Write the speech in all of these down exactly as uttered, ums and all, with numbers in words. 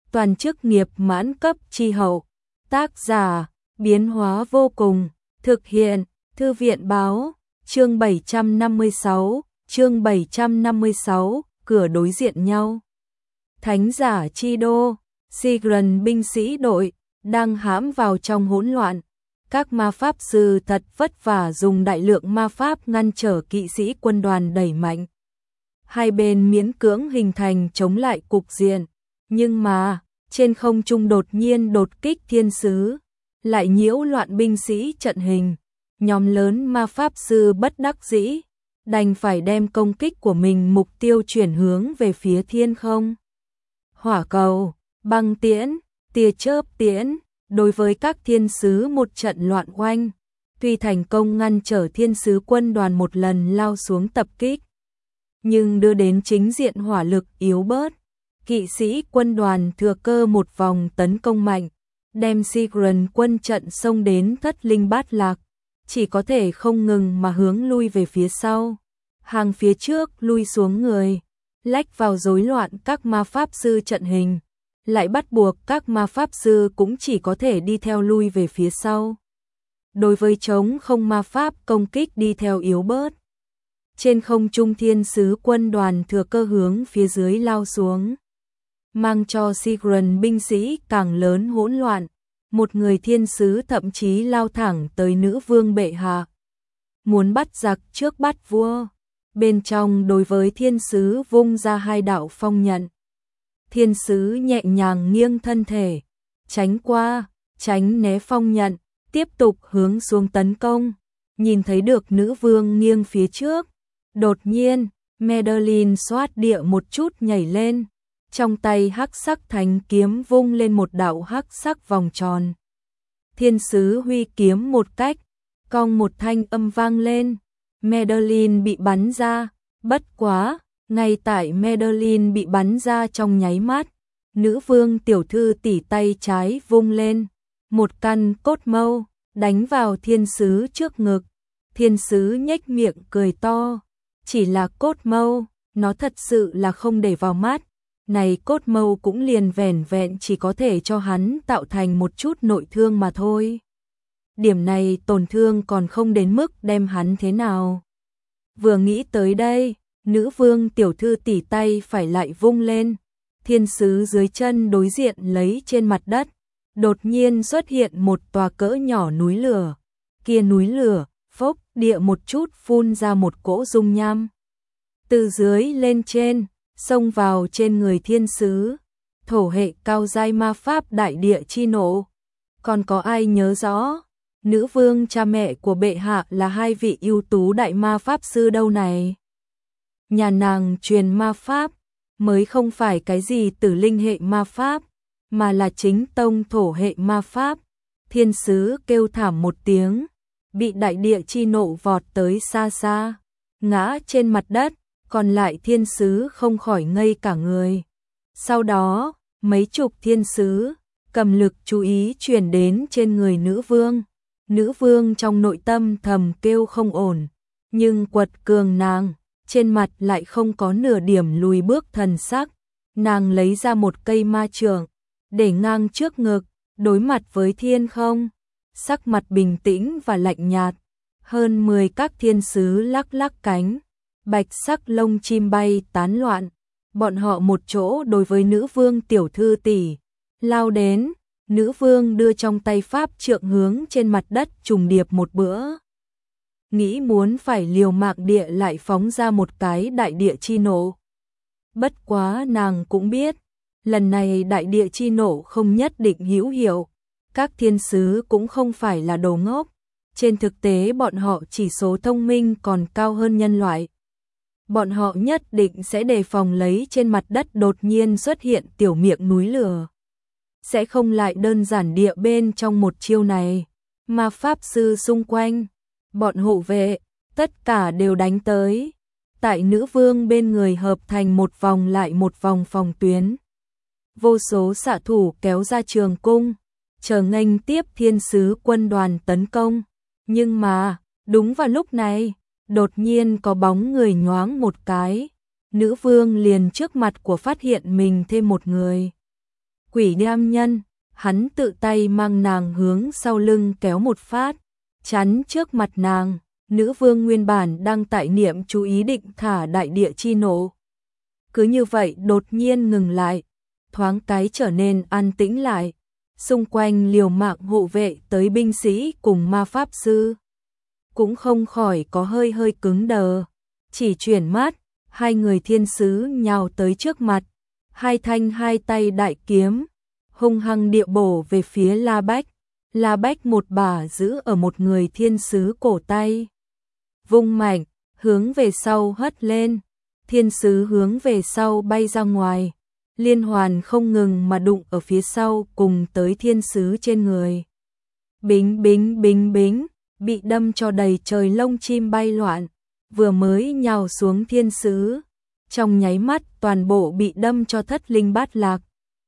toàn chức nghiệp mãn cấp chi hậu. Tác giả, biến hóa vô cùng, thực hiện, Thư viện báo, chương bảy trăm năm mươi sáu, chương bảy trăm năm mươi sáu, cửa đối diện nhau. Thánh giả chi đô, Sigrun binh sĩ đội, đang hãm vào trong hỗn loạn. Các ma pháp sư thật vất vả dùng đại lượng ma pháp ngăn trở kỵ sĩ quân đoàn đẩy mạnh. Hai bên miễn cưỡng hình thành chống lại cục diện, nhưng mà, trên không trung đột nhiên đột kích thiên sứ, lại nhiễu loạn binh sĩ trận hình. Nhóm lớn ma pháp sư bất đắc dĩ, đành phải đem công kích của mình mục tiêu chuyển hướng về phía thiên không. Hỏa cầu, băng tiễn, tia chớp tiễn, đối với các thiên sứ một trận loạn oanh, tuy thành công ngăn trở thiên sứ quân đoàn một lần lao xuống tập kích, nhưng đưa đến chính diện hỏa lực yếu bớt. Kỵ sĩ quân đoàn thừa cơ một vòng tấn công mạnh, đem Sigrun quân trận xông đến thất linh bát lạc, chỉ có thể không ngừng mà hướng lui về phía sau. Hàng phía trước lui xuống người, lách vào rối loạn các ma pháp sư trận hình, lại bắt buộc các ma pháp sư cũng chỉ có thể đi theo lui về phía sau. Đối với chống không ma pháp công kích đi theo yếu bớt. Trên không trung thiên sứ quân đoàn thừa cơ hướng phía dưới lao xuống, mang cho Sigrun binh sĩ càng lớn hỗn loạn. Một người thiên sứ thậm chí lao thẳng tới nữ vương bệ hạ, muốn bắt giặc trước bắt vua. Bên trong đối với thiên sứ vung ra hai đạo phong nhận. Thiên sứ nhẹ nhàng nghiêng thân thể, tránh qua, tránh né phong nhận, tiếp tục hướng xuống tấn công. Nhìn thấy được nữ vương nghiêng phía trước, đột nhiên, Madeline xoát địa một chút nhảy lên, trong tay hắc sắc thánh kiếm vung lên một đạo hắc sắc vòng tròn. Thiên sứ huy kiếm một cách, cong một thanh âm vang lên, Madeline bị bắn ra, bất quá, ngay tại Madeline bị bắn ra trong nháy mắt, nữ vương tiểu thư tỉ tay trái vung lên, một căn cốt mâu, đánh vào thiên sứ trước ngực. Thiên sứ nhếch miệng cười to, chỉ là cốt mâu, nó thật sự là không để vào mắt. Này cốt mâu cũng liền vẻn vẹn chỉ có thể cho hắn tạo thành một chút nội thương mà thôi. Điểm này tổn thương còn không đến mức đem hắn thế nào. Vừa nghĩ tới đây, nữ vương tiểu thư tỉ tay phải lại vung lên. Thiên sứ dưới chân đối diện lấy trên mặt đất, đột nhiên xuất hiện một tòa cỡ nhỏ núi lửa. Kia núi lửa, phốc địa một chút phun ra một cỗ dung nham. Từ dưới lên trên, xông vào trên người thiên sứ, thổ hệ cao giai ma pháp đại địa chi nộ. Còn có ai nhớ rõ, nữ vương cha mẹ của bệ hạ là hai vị ưu tú đại ma pháp sư đâu này? Nhà nàng truyền ma pháp, mới không phải cái gì tử linh hệ ma pháp, mà là chính tông thổ hệ ma pháp. Thiên sứ kêu thảm một tiếng, bị đại địa chi nộ vọt tới xa xa, ngã trên mặt đất. Còn lại thiên sứ không khỏi ngây cả người. Sau đó, mấy chục thiên sứ, cầm lực chú ý chuyển đến trên người nữ vương. Nữ vương trong nội tâm thầm kêu không ổn, nhưng quật cường nàng, trên mặt lại không có nửa điểm lùi bước thần sắc. Nàng lấy ra một cây ma trượng, để ngang trước ngực, đối mặt với thiên không. Sắc mặt bình tĩnh và lạnh nhạt, hơn mười các thiên sứ lắc lắc cánh. Bạch sắc lông chim bay tán loạn, bọn họ một chỗ đối với nữ vương tiểu thư tỷ lao đến. Nữ vương đưa trong tay pháp trượng hướng trên mặt đất trùng điệp một bữa, nghĩ muốn phải liều mạng địa lại phóng ra một cái đại địa chi nộ. Bất quá nàng cũng biết, lần này đại địa chi nộ không nhất định hữu hiệu. Các thiên sứ cũng không phải là đồ ngốc, trên thực tế bọn họ chỉ số thông minh còn cao hơn nhân loại. Bọn họ nhất định sẽ đề phòng lấy trên mặt đất đột nhiên xuất hiện tiểu miệng núi lửa. Sẽ không lại đơn giản địa bên trong một chiêu này. Ma pháp sư xung quanh, bọn hộ vệ, tất cả đều đánh tới. Tại nữ vương bên người hợp thành một vòng lại một vòng phòng tuyến. Vô số xạ thủ kéo ra trường cung, chờ nghênh tiếp thiên sứ quân đoàn tấn công. Nhưng mà, đúng vào lúc này, đột nhiên có bóng người nhoáng một cái, nữ vương liền trước mặt của phát hiện mình thêm một người. Quỷ nam nhân, hắn tự tay mang nàng hướng sau lưng kéo một phát, chắn trước mặt nàng. Nữ vương nguyên bản đang tại niệm chú ý định thả đại địa chi nộ. Cứ như vậy đột nhiên ngừng lại, thoáng cái trở nên an tĩnh lại. Xung quanh liều mạng hộ vệ tới binh sĩ cùng ma pháp sư cũng không khỏi có hơi hơi cứng đờ. Chỉ chuyển mắt, hai người thiên sứ nhào tới trước mặt, hai thanh hai tay đại kiếm, hung hăng địa bổ về phía La Bách. La Bách một bà giữ ở một người thiên sứ cổ tay, vung mạnh, hướng về sau hất lên, thiên sứ hướng về sau bay ra ngoài, liên hoàn không ngừng mà đụng ở phía sau cùng tới thiên sứ trên người. Bính bính bính bính, bị đâm cho đầy trời lông chim bay loạn, vừa mới nhào xuống thiên sứ, trong nháy mắt toàn bộ bị đâm cho thất linh bát lạc.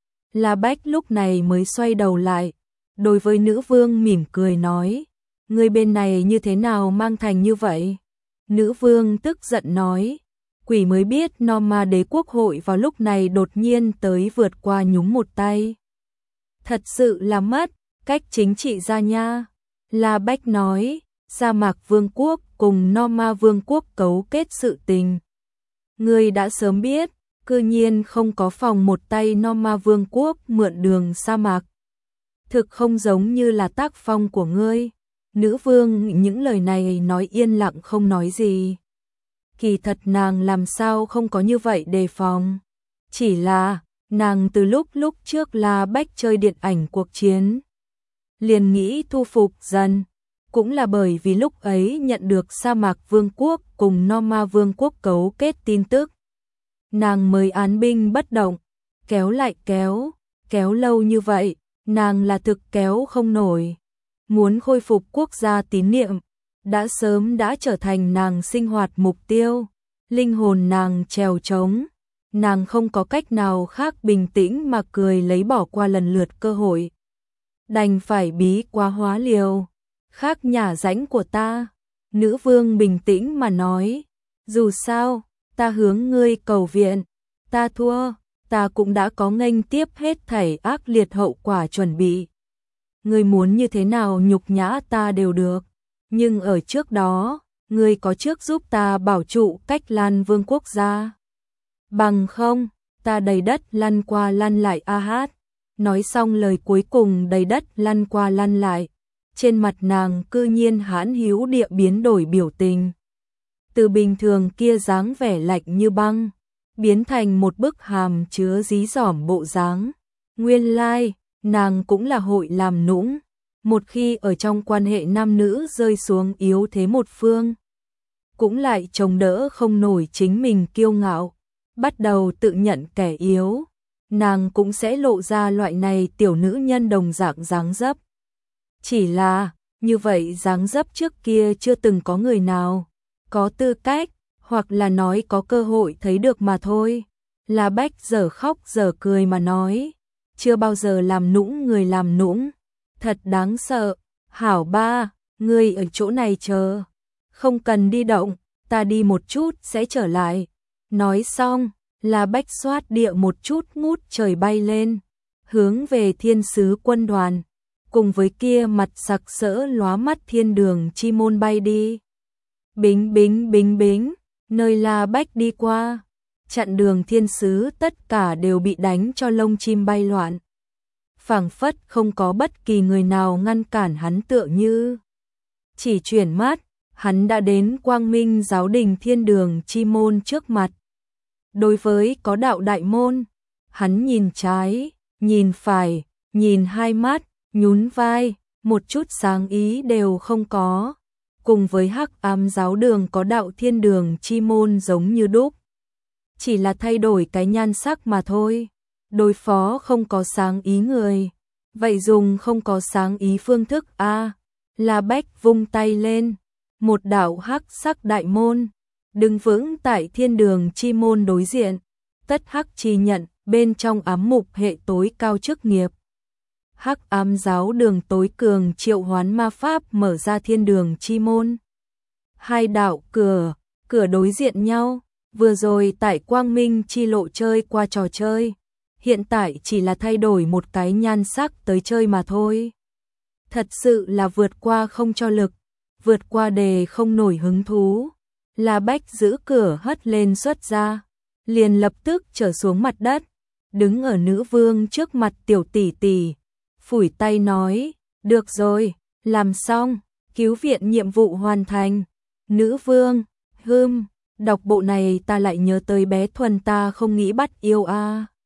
La Bách lúc này mới xoay đầu lại, đối với nữ vương mỉm cười nói, người bên này như thế nào mang thành như vậy? Nữ vương tức giận nói, quỷ mới biết Norma đế quốc hội vào lúc này đột nhiên tới vượt qua nhúng một tay. Thật sự là mất cách chính trị ra nha. La Bách nói, Sa Mạc Vương quốc cùng Norma Vương quốc cấu kết sự tình. Ngươi đã sớm biết, cư nhiên không có phòng một tay Norma Vương quốc mượn đường sa mạc. Thực không giống như là tác phong của ngươi. Nữ vương những lời này nói yên lặng không nói gì. Kỳ thật nàng làm sao không có như vậy đề phòng. Chỉ là, nàng từ lúc lúc trước La Bách chơi điện ảnh cuộc chiến, liền nghĩ thu phục dần. Cũng là bởi vì lúc ấy nhận được Sa Mạc Vương quốc cùng Norma Vương quốc cấu kết tin tức. Nàng mới án binh bất động, kéo lại kéo, kéo lâu như vậy, nàng là thực kéo không nổi. Muốn khôi phục quốc gia tín niệm, đã sớm đã trở thành nàng sinh hoạt mục tiêu. Linh hồn nàng trèo trống, nàng không có cách nào khác bình tĩnh mà cười lấy bỏ qua lần lượt cơ hội. Đành phải bí quá hóa liều, khác nhả rãnh của ta. Nữ vương bình tĩnh mà nói, dù sao, ta hướng ngươi cầu viện, ta thua, ta cũng đã có nghênh tiếp hết thảy ác liệt hậu quả chuẩn bị. Ngươi muốn như thế nào nhục nhã ta đều được, nhưng ở trước đó, ngươi có trước giúp ta bảo trụ cách Lan Vương quốc gia. Bằng không, ta đầy đất lăn qua lăn lại a hát. Nói xong lời cuối cùng đầy đất lăn qua lăn lại, trên mặt nàng cư nhiên hãn hữu địa biến đổi biểu tình. Từ bình thường kia dáng vẻ lạnh như băng, biến thành một bức hàm chứa dí dỏm bộ dáng. Nguyên lai, like, nàng cũng là hội làm nũng, một khi ở trong quan hệ nam nữ rơi xuống yếu thế một phương, cũng lại chống đỡ không nổi chính mình kiêu ngạo, bắt đầu tự nhận kẻ yếu. Nàng cũng sẽ lộ ra loại này tiểu nữ nhân đồng dạng dáng dấp. Chỉ là, như vậy dáng dấp trước kia chưa từng có người nào có tư cách, hoặc là nói có cơ hội thấy được mà thôi. La Bách giờ khóc giờ cười mà nói, chưa bao giờ làm nũng người làm nũng, thật đáng sợ. Hảo ba, ngươi ở chỗ này chờ, không cần đi động, ta đi một chút sẽ trở lại. Nói xong, La Bách xoát địa một chút ngút trời bay lên, hướng về thiên sứ quân đoàn, cùng với kia mặt sặc sỡ lóa mắt thiên đường chi môn bay đi. Bính bính bính bính, nơi La Bách đi qua, chặn đường thiên sứ tất cả đều bị đánh cho lông chim bay loạn. Phảng phất không có bất kỳ người nào ngăn cản hắn tựa như. Chỉ chuyển mắt, hắn đã đến Quang Minh giáo đình thiên đường chi môn trước mặt. Đối với có đạo đại môn, hắn nhìn trái, nhìn phải, nhìn hai mắt, nhún vai, một chút sáng ý đều không có. Cùng với Hắc Ám giáo đường có đạo thiên đường chi môn giống như đúc, chỉ là thay đổi cái nhan sắc mà thôi. Đối phó không có sáng ý người, vậy dùng không có sáng ý phương thức a. La Bách vung tay lên, một đạo hắc sắc đại môn đứng vững tại thiên đường chi môn đối diện, tất hắc chi nhận, bên trong ám mục hệ tối cao chức nghiệp. Hắc Ám giáo đường tối cường triệu hoán ma pháp mở ra thiên đường chi môn. Hai đạo cửa, cửa đối diện nhau, vừa rồi tại Quang Minh chi lộ chơi qua trò chơi, hiện tại chỉ là thay đổi một cái nhan sắc tới chơi mà thôi. Thật sự là vượt qua không cho lực, vượt qua đề không nổi hứng thú. La Bách giữ cửa hất lên xuất ra, liền lập tức trở xuống mặt đất, đứng ở nữ vương trước mặt tiểu tỷ tỷ, phủi tay nói, được rồi, làm xong, cứu viện nhiệm vụ hoàn thành. Nữ vương, hưm, đọc bộ này ta lại nhớ tới bé Thuần ta không nghĩ bắt yêu a. À.